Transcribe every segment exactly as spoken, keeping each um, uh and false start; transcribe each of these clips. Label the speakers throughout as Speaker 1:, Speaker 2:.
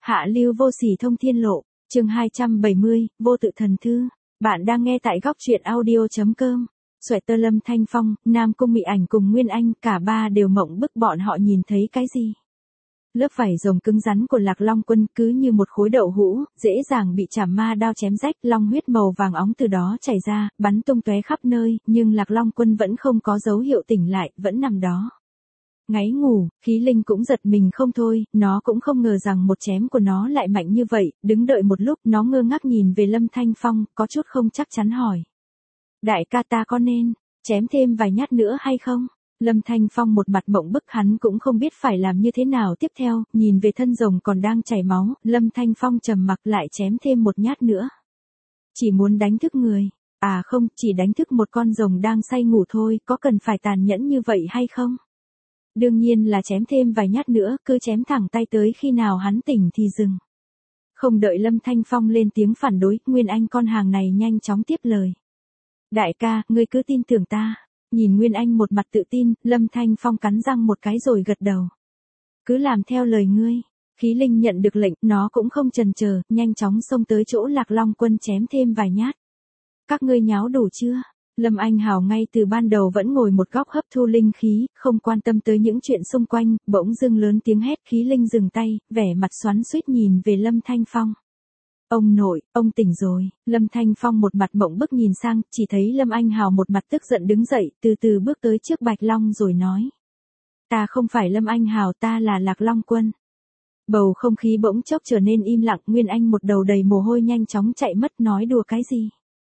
Speaker 1: Hạ lưu vô sỉ thông thiên lộ, chương hai trăm bảy mươi, vô tự thần thư. Bạn đang nghe tại góc truyện audio.com. Sweater Lâm Thanh Phong, Nam Cung Mị Ảnh cùng Nguyên Anh, cả ba đều mộng bức bọn họ nhìn thấy cái gì. Lớp vảy rồng cứng rắn của Lạc Long Quân cứ như một khối đậu hũ, dễ dàng bị chảm ma đao chém rách, long huyết màu vàng óng từ đó chảy ra, bắn tung tóe khắp nơi, nhưng Lạc Long Quân vẫn không có dấu hiệu tỉnh lại, vẫn nằm đó. Ngáy ngủ, khí linh cũng giật mình không thôi, nó cũng không ngờ rằng một chém của nó lại mạnh như vậy, đứng đợi một lúc, nó ngơ ngác nhìn về Lâm Thanh Phong, có chút không chắc chắn hỏi. Đại ca ta có nên, chém thêm vài nhát nữa hay không? Lâm Thanh Phong một mặt mộng bức, hắn cũng không biết phải làm như thế nào tiếp theo, nhìn về thân rồng còn đang chảy máu, Lâm Thanh Phong trầm mặc lại chém thêm một nhát nữa. Chỉ muốn đánh thức người, à không, chỉ đánh thức một con rồng đang say ngủ thôi, có cần phải tàn nhẫn như vậy hay không? Đương nhiên là chém thêm vài nhát nữa, cứ chém thẳng tay tới khi nào hắn tỉnh thì dừng. Không đợi Lâm Thanh Phong lên tiếng phản đối, Nguyên Anh con hàng này nhanh chóng tiếp lời. Đại ca, ngươi cứ tin tưởng ta. Nhìn Nguyên Anh một mặt tự tin, Lâm Thanh Phong cắn răng một cái rồi gật đầu. Cứ làm theo lời ngươi. Khí linh nhận được lệnh, nó cũng không chần chờ, nhanh chóng xông tới chỗ Lạc Long Quân chém thêm vài nhát. Các ngươi nháo đủ chưa? Lâm Anh Hào ngay từ ban đầu vẫn ngồi một góc hấp thu linh khí, không quan tâm tới những chuyện xung quanh, bỗng dưng lớn tiếng hét, khí linh dừng tay, vẻ mặt xoắn xuýt nhìn về Lâm Thanh Phong. Ông nội, ông tỉnh rồi. Lâm Thanh Phong một mặt mộng bức nhìn sang, chỉ thấy Lâm Anh Hào một mặt tức giận đứng dậy, từ từ bước tới trước Bạch Long rồi nói. Ta không phải Lâm Anh Hào, ta là Lạc Long Quân. Bầu không khí bỗng chốc trở nên im lặng, Nguyên Anh một đầu đầy mồ hôi nhanh chóng chạy mất, nói đùa cái gì.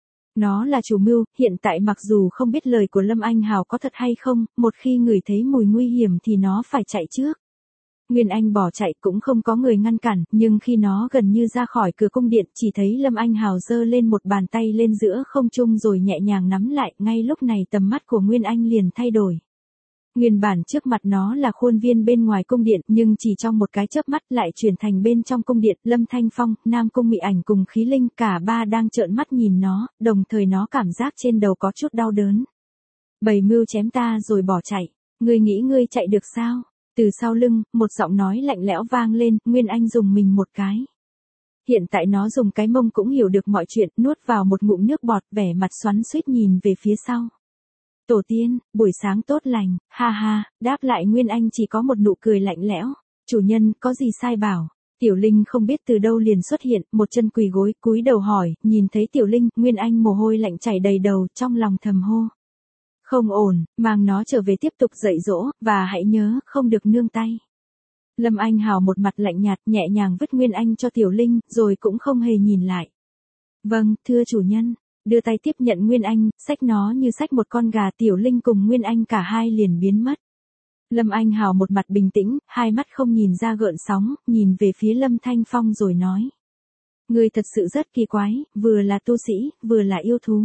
Speaker 1: Nó là chủ mưu, hiện tại mặc dù không biết lời của Lâm Anh Hào có thật hay không, một khi ngửi thấy mùi nguy hiểm thì nó phải chạy trước. Nguyên Anh bỏ chạy cũng không có người ngăn cản, nhưng khi nó gần như ra khỏi cửa cung điện, chỉ thấy Lâm Anh Hào giơ lên một bàn tay lên giữa không trung rồi nhẹ nhàng nắm lại, ngay lúc này tầm mắt của Nguyên Anh liền thay đổi. Nguyên bản trước mặt nó là khuôn viên bên ngoài cung điện, nhưng chỉ trong một cái chớp mắt lại chuyển thành bên trong cung điện, Lâm Thanh Phong, Nam Cung Mị Ảnh cùng khí linh cả ba đang trợn mắt nhìn nó, đồng thời nó cảm giác trên đầu có chút đau đớn. Bày mưu chém ta rồi bỏ chạy, ngươi nghĩ ngươi chạy được sao? Từ sau lưng, một giọng nói lạnh lẽo vang lên, Nguyên Anh dùng mình một cái. Hiện tại nó dùng cái mông cũng hiểu được mọi chuyện, nuốt vào một ngụm nước bọt, vẻ mặt xoắn xuýt nhìn về phía sau. Tổ tiên, buổi sáng tốt lành, ha ha, đáp lại Nguyên Anh chỉ có một nụ cười lạnh lẽo. Chủ nhân, có gì sai bảo? Tiểu Linh không biết từ đâu liền xuất hiện, một chân quỳ gối, cúi đầu hỏi, nhìn thấy Tiểu Linh, Nguyên Anh mồ hôi lạnh chảy đầy đầu, trong lòng thầm hô. Không ổn, mang nó trở về tiếp tục dạy dỗ, và hãy nhớ, không được nương tay. Lâm Anh Hào một mặt lạnh nhạt, nhẹ nhàng vứt Nguyên Anh cho Tiểu Linh, rồi cũng không hề nhìn lại. Vâng, thưa chủ nhân. Đưa tay tiếp nhận Nguyên Anh, xách nó như xách một con gà, Tiểu Linh cùng Nguyên Anh cả hai liền biến mất. Lâm Anh Hào một mặt bình tĩnh, hai mắt không nhìn ra gợn sóng, nhìn về phía Lâm Thanh Phong rồi nói. Ngươi thật sự rất kỳ quái, vừa là tu sĩ, vừa là yêu thú.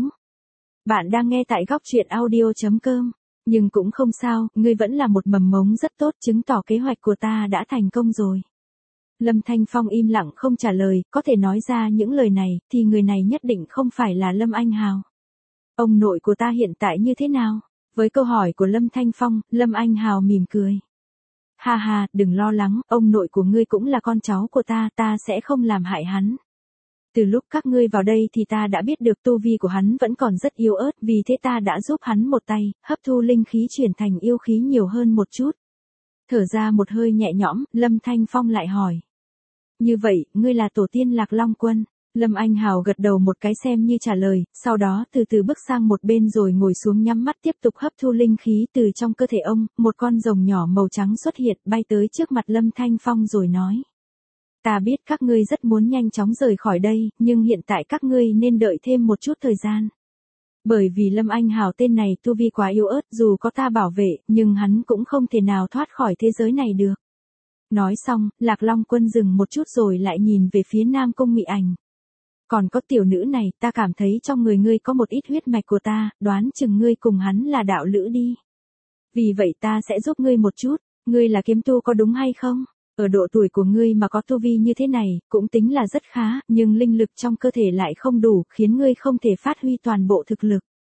Speaker 1: Bạn đang nghe tại góc truyện audio.com, nhưng cũng không sao, ngươi vẫn là một mầm mống rất tốt, chứng tỏ kế hoạch của ta đã thành công rồi. Lâm Thanh Phong im lặng không trả lời, có thể nói ra những lời này, thì người này nhất định không phải là Lâm Anh Hào. Ông nội của ta hiện tại như thế nào? Với câu hỏi của Lâm Thanh Phong, Lâm Anh Hào mỉm cười. Ha ha, đừng lo lắng, ông nội của ngươi cũng là con cháu của ta, ta sẽ không làm hại hắn. Từ lúc các ngươi vào đây thì ta đã biết được tu vi của hắn vẫn còn rất yếu ớt, vì thế ta đã giúp hắn một tay, hấp thu linh khí chuyển thành yêu khí nhiều hơn một chút. Thở ra một hơi nhẹ nhõm, Lâm Thanh Phong lại hỏi. Như vậy, ngươi là tổ tiên Lạc Long Quân. Lâm Anh Hào gật đầu một cái xem như trả lời, sau đó từ từ bước sang một bên rồi ngồi xuống nhắm mắt tiếp tục hấp thu linh khí từ trong cơ thể ông, một con rồng nhỏ màu trắng xuất hiện bay tới trước mặt Lâm Thanh Phong rồi nói. Ta biết các ngươi rất muốn nhanh chóng rời khỏi đây, nhưng hiện tại các ngươi nên đợi thêm một chút thời gian. Bởi vì Lâm Anh Hào tên này tu vi quá yếu ớt, dù có ta bảo vệ, nhưng hắn cũng không thể nào thoát khỏi thế giới này được. Nói xong, Lạc Long Quân dừng một chút rồi lại nhìn về phía Nam Cung Mị Ảnh. Còn có tiểu nữ này, ta cảm thấy trong người ngươi có một ít huyết mạch của ta, đoán chừng ngươi cùng hắn là đạo lữ đi. Vì vậy ta sẽ giúp ngươi một chút, ngươi là kiếm tu có đúng hay không? Ở độ tuổi của ngươi mà có tu vi như thế này, cũng tính là rất khá, nhưng linh lực trong cơ thể lại không đủ, khiến ngươi không thể phát huy toàn bộ thực lực.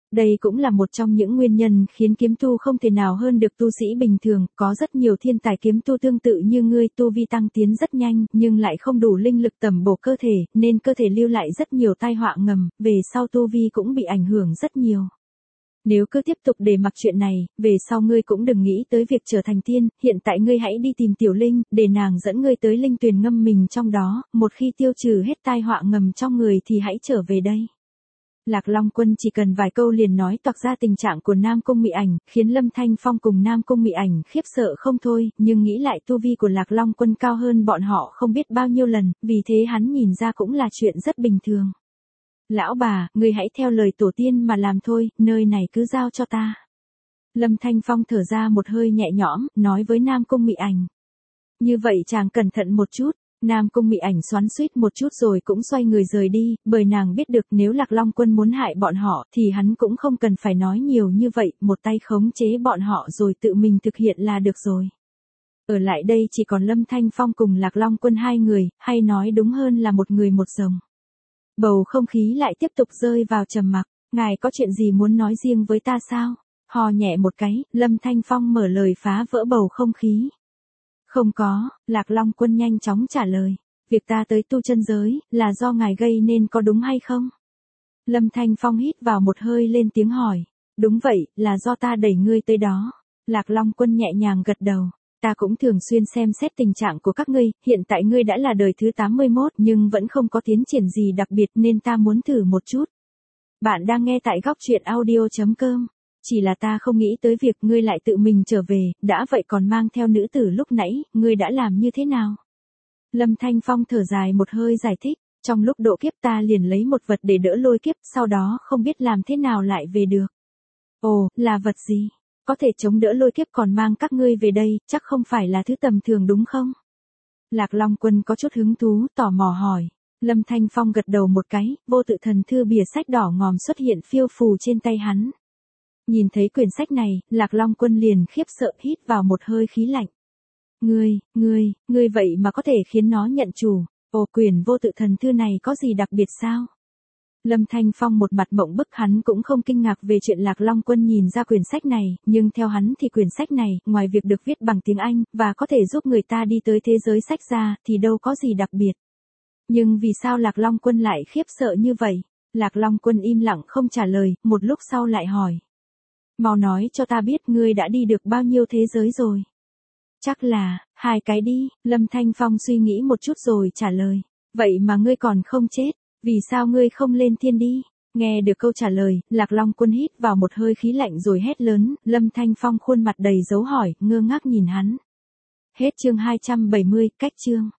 Speaker 1: Đây cũng là một trong những nguyên nhân khiến kiếm tu không thể nào hơn được tu sĩ bình thường, có rất nhiều thiên tài kiếm tu tương tự như ngươi, tu vi tăng tiến rất nhanh, nhưng lại không đủ linh lực tẩm bổ cơ thể, nên cơ thể lưu lại rất nhiều tai họa ngầm, về sau tu vi cũng bị ảnh hưởng rất nhiều. Nếu cứ tiếp tục để mặc chuyện này, về sau ngươi cũng đừng nghĩ tới việc trở thành tiên, hiện tại ngươi hãy đi tìm Tiểu Linh, để nàng dẫn ngươi tới linh tuyền ngâm mình trong đó, một khi tiêu trừ hết tai họa ngầm trong người thì hãy trở về đây. Lạc Long Quân chỉ cần vài câu liền nói toạc ra tình trạng của Nam Cung Mị Ảnh, khiến Lâm Thanh Phong cùng Nam Cung Mị Ảnh khiếp sợ không thôi, nhưng nghĩ lại tu vi của Lạc Long Quân cao hơn bọn họ không biết bao nhiêu lần, vì thế hắn nhìn ra cũng là chuyện rất bình thường. Lão bà, người hãy theo lời tổ tiên mà làm thôi, nơi này cứ giao cho ta. Lâm Thanh Phong thở ra một hơi nhẹ nhõm, nói với Nam Cung Mị Ảnh. Như vậy chàng cẩn thận một chút. Nam Cung Mị Ảnh xoắn xuýt một chút rồi cũng xoay người rời đi, bởi nàng biết được nếu Lạc Long Quân muốn hại bọn họ thì hắn cũng không cần phải nói nhiều như vậy, một tay khống chế bọn họ rồi tự mình thực hiện là được rồi. Ở lại đây chỉ còn Lâm Thanh Phong cùng Lạc Long Quân hai người, hay nói đúng hơn là một người một rồng. Bầu không khí lại tiếp tục rơi vào trầm mặc, ngài có chuyện gì muốn nói riêng với ta sao? Hò nhẹ một cái, Lâm Thanh Phong mở lời phá vỡ bầu không khí. Không có, Lạc Long Quân nhanh chóng trả lời. Việc ta tới tu chân giới, là do ngài gây nên có đúng hay không? Lâm Thanh Phong hít vào một hơi lên tiếng hỏi. Đúng vậy, là do ta đẩy ngươi tới đó. Lạc Long Quân nhẹ nhàng gật đầu. Ta cũng thường xuyên xem xét tình trạng của các ngươi, hiện tại ngươi đã là đời thứ tám mươi mốt nhưng vẫn không có tiến triển gì đặc biệt nên ta muốn thử một chút. Bạn đang nghe tại góc truyện audio chấm com. Chỉ là ta không nghĩ tới việc ngươi lại tự mình trở về, đã vậy còn mang theo nữ tử lúc nãy, ngươi đã làm như thế nào? Lâm Thanh Phong thở dài một hơi giải thích, trong lúc độ kiếp ta liền lấy một vật để đỡ lôi kiếp, sau đó không biết làm thế nào lại về được. Ồ, là vật gì? Có thể chống đỡ lôi kiếp còn mang các ngươi về đây, chắc không phải là thứ tầm thường đúng không? Lạc Long Quân có chút hứng thú, tò mò hỏi. Lâm Thanh Phong gật đầu một cái, vô tự thần thư bìa sách đỏ ngòm xuất hiện phiêu phù trên tay hắn. Nhìn thấy quyển sách này, Lạc Long Quân liền khiếp sợ hít vào một hơi khí lạnh. Ngươi, ngươi, ngươi vậy mà có thể khiến nó nhận chủ, ồ quyển vô tự thần thư này có gì đặc biệt sao? Lâm Thanh Phong một mặt mộng bức, hắn cũng không kinh ngạc về chuyện Lạc Long Quân nhìn ra quyển sách này, nhưng theo hắn thì quyển sách này, ngoài việc được viết bằng tiếng Anh, và có thể giúp người ta đi tới thế giới sách ra, thì đâu có gì đặc biệt. Nhưng vì sao Lạc Long Quân lại khiếp sợ như vậy? Lạc Long Quân im lặng không trả lời, một lúc sau lại hỏi. Mau nói cho ta biết ngươi đã đi được bao nhiêu thế giới rồi. Chắc là, hai cái đi, Lâm Thanh Phong suy nghĩ một chút rồi trả lời. Vậy mà ngươi còn không chết, vì sao ngươi không lên thiên đi? Nghe được câu trả lời, Lạc Long Quân hít vào một hơi khí lạnh rồi hét lớn, Lâm Thanh Phong khuôn mặt đầy dấu hỏi, ngơ ngác nhìn hắn. Hết chương hai trăm bảy mươi, cách chương.